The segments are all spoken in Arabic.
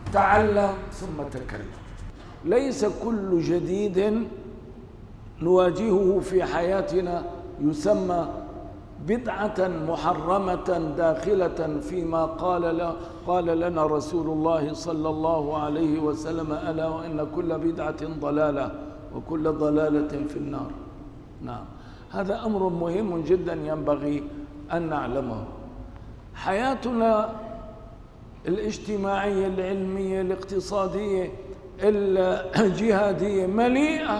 تعلم ثم تكلم. ليس كل جديد نواجهه في حياتنا يسمى بدعة محرمة داخلة فيما قال لنا رسول الله صلى الله عليه وسلم: ألا وإن كل بدعة ضلالة وكل ضلالة في النار. نعم، هذا أمر مهم جدا ينبغي أن نعلمه. حياتنا الاجتماعية العلمية الاقتصادية الجهادية مليئة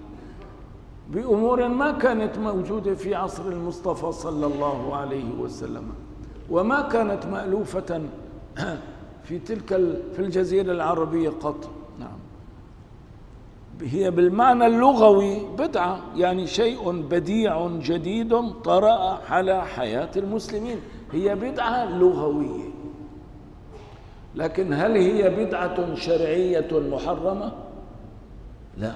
بأمور ما كانت موجودة في عصر المصطفى صلى الله عليه وسلم، وما كانت مألوفة في الجزيرة العربية قط. نعم، هي بالمعنى اللغوي بدعة، يعني شيء بديع جديد طرأ على حياة المسلمين، هي بدعة لغوية. لكن هل هي بدعة شرعية محرمة؟ لا،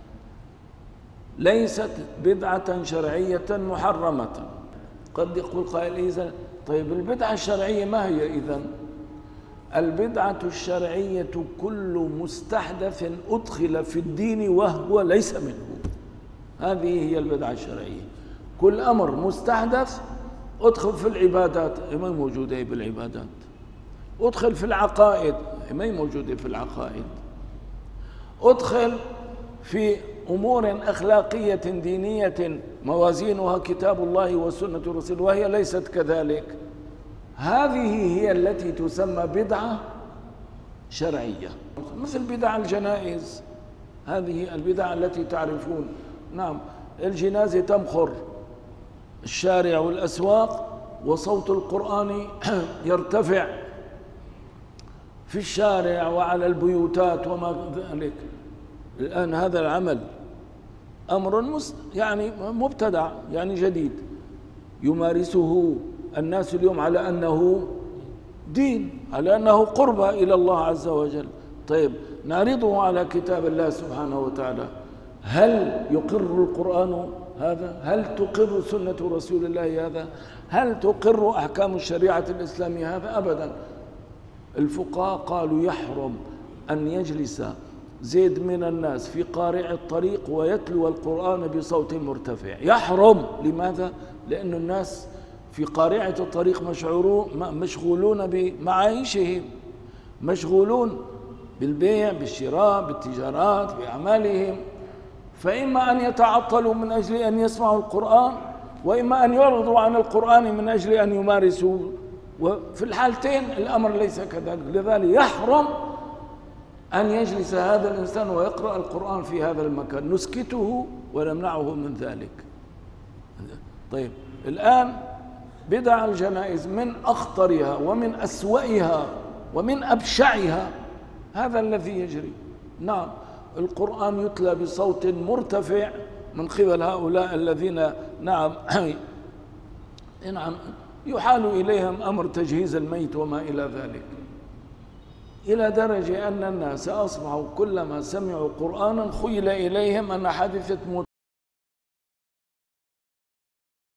ليست بدعة شرعية محرمة. قد يقول قائل: إذا طيب البدعة الشرعية ما هي إذن؟ البدعة الشرعية كل مستحدث أدخل في الدين وهو ليس منه، هذه هي البدعة الشرعية. كل أمر مستحدث أدخل في العبادات، ما موجودة بالعبادات. أدخل في العقائد، ما موجودة في العقائد. أدخل في أمور أخلاقية دينية موازينها كتاب الله وسنة رسوله وهي ليست كذلك، هذه هي التي تسمى بدعة شرعية. مثل بدع الجنائز، هذه البدع التي تعرفون. نعم، الجنازة تمخر الشارع والأسواق وصوت القرآن يرتفع في الشارع وعلى البيوتات وما ذلك. الآن هذا العمل أمر يعني مبتدع، يعني جديد، يمارسه الناس اليوم على أنه دين، على أنه قربة إلى الله عز وجل. طيب، نعرضه على كتاب الله سبحانه وتعالى، هل يقر القرآن هذا؟ هل تقر سنة رسول الله هذا؟ هل تقر أحكام الشريعة الإسلامية هذا؟ أبدا. الفقهاء قالوا: يحرم أن يجلس زيد من الناس في قارع الطريق ويتلو القرآن بصوت مرتفع. يحرم. لماذا؟ لأن الناس في قارعة الطريق مشغولون بمعايشهم، مشغولون بالبيع بالشراء بالتجارات بأعمالهم، فإما أن يتعطلوا من أجل أن يسمعوا القرآن، وإما أن يعرضوا عن القرآن من أجل أن يمارسوا، وفي الحالتين الأمر ليس كذلك. لذلك يحرم أن يجلس هذا الإنسان ويقرأ القرآن في هذا المكان، نسكته ونمنعه من ذلك. طيب، الآن بدع الجنائز من أخطرها ومن أسوأها ومن أبشعها هذا الذي يجري. نعم، القرآن يتلى بصوت مرتفع من قبل هؤلاء الذين نعم يحال إليهم أمر تجهيز الميت وما إلى ذلك، إلى درجة أن الناس أصبحوا كلما سمعوا قرآنا خيل إليهم أن حادثة موت